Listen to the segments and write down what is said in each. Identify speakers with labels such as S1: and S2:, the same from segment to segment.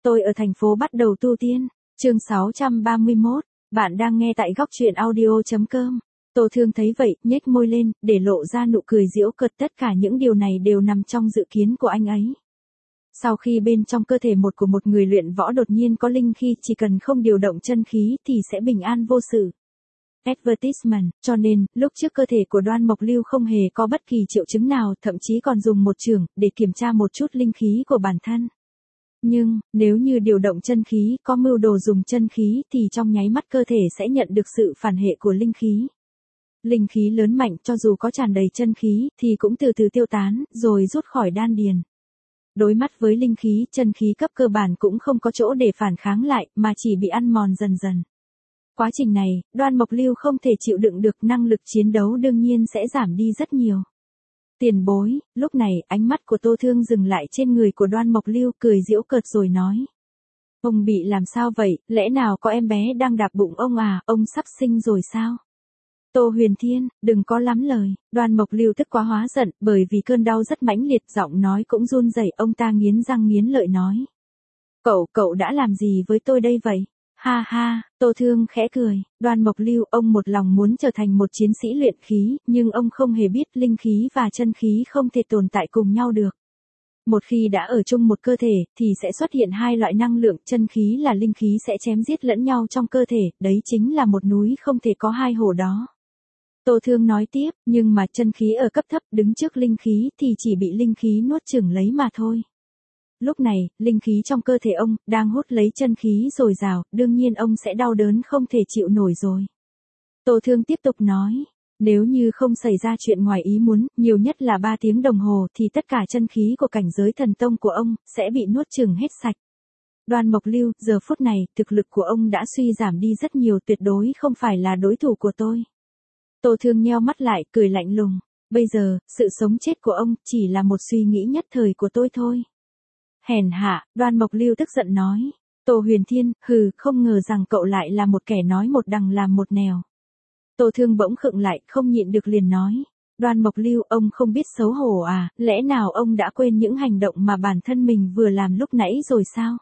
S1: Tôi ở thành phố bắt đầu tu tiên. Chương 631. Bạn đang nghe tại góc truyện audio.com. Tô Thương thấy vậy, nhếch môi lên, để lộ ra nụ cười giễu cợt. Tất cả những điều này đều nằm trong dự kiến của anh ấy. Sau khi bên trong cơ thể của một người luyện võ đột nhiên có linh khí, chỉ cần không điều động chân khí thì sẽ bình an vô sự. Advertisement, cho nên, lúc trước cơ thể của Đoan Mộc Lưu không hề có bất kỳ triệu chứng nào, thậm chí còn dùng một chưởng để kiểm tra một chút linh khí của bản thân. Nhưng, nếu như điều động chân khí, có mưu đồ dùng chân khí thì trong nháy mắt cơ thể sẽ nhận được sự phản hệ của linh khí. Linh khí lớn mạnh cho dù có tràn đầy chân khí thì cũng từ từ tiêu tán, rồi rút khỏi đan điền. Đối mắt với linh khí, chân khí cấp cơ bản cũng không có chỗ để phản kháng lại, mà chỉ bị ăn mòn dần dần. Quá trình này, Đoan Mộc Lưu không thể chịu đựng được, năng lực chiến đấu đương nhiên sẽ giảm đi rất nhiều. Tiền bối, lúc này ánh mắt của Tô Thương dừng lại trên người của Đoan Mộc Lưu, cười giễu cợt rồi nói. Ông bị làm sao vậy, lẽ nào có em bé đang đạp bụng ông à, ông sắp sinh rồi sao? Tô Huyền Thiên, đừng có lắm lời. Đoan Mộc Lưu tức quá hóa giận, bởi vì cơn đau rất mãnh liệt, giọng nói cũng run rẩy. Ông ta nghiến răng nghiến lợi nói. Cậu đã làm gì với tôi đây vậy? Ha ha, Tô Thương khẽ cười. Đoan Mộc Lưu, ông một lòng muốn trở thành một chiến sĩ luyện khí, nhưng ông không hề biết linh khí và chân khí không thể tồn tại cùng nhau được. Một khi đã ở chung một cơ thể, thì sẽ xuất hiện hai loại năng lượng, chân khí là linh khí sẽ chém giết lẫn nhau trong cơ thể, đấy chính là một núi không thể có hai hổ đó. Tô Thương nói tiếp, nhưng mà chân khí ở cấp thấp đứng trước linh khí thì chỉ bị linh khí nuốt chửng lấy mà thôi. Lúc này, linh khí trong cơ thể ông đang hút lấy chân khí dồi dào, đương nhiên ông sẽ đau đớn không thể chịu nổi rồi. Tô Thương tiếp tục nói, nếu như không xảy ra chuyện ngoài ý muốn, nhiều nhất là 3 tiếng đồng hồ thì tất cả chân khí của cảnh giới thần tông của ông sẽ bị nuốt chửng hết sạch. Đoan Mộc Lưu, giờ phút này, thực lực của ông đã suy giảm đi rất nhiều, tuyệt đối không phải là đối thủ của tôi. Tô Thương nheo mắt lại, cười lạnh lùng. Bây giờ, sự sống chết của ông chỉ là một suy nghĩ nhất thời của tôi thôi. Hèn hạ, Đoan Mộc Lưu tức giận nói. Tô Huyền Thiên, hừ, không ngờ rằng cậu lại là một kẻ nói một đằng làm một nẻo. Tô Thương bỗng khựng lại, không nhịn được liền nói. Đoan Mộc Lưu, ông không biết xấu hổ à, lẽ nào ông đã quên những hành động mà bản thân mình vừa làm lúc nãy rồi sao?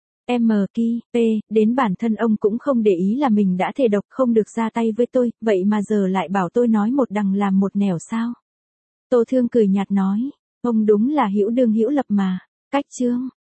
S1: Đến bản thân ông cũng không để ý là mình đã thề độc không được ra tay với tôi, vậy mà giờ lại bảo tôi nói một đằng làm một nẻo sao? Tô Thương cười nhạt nói, ông đúng là hữu đương hữu lập mà. Cách chương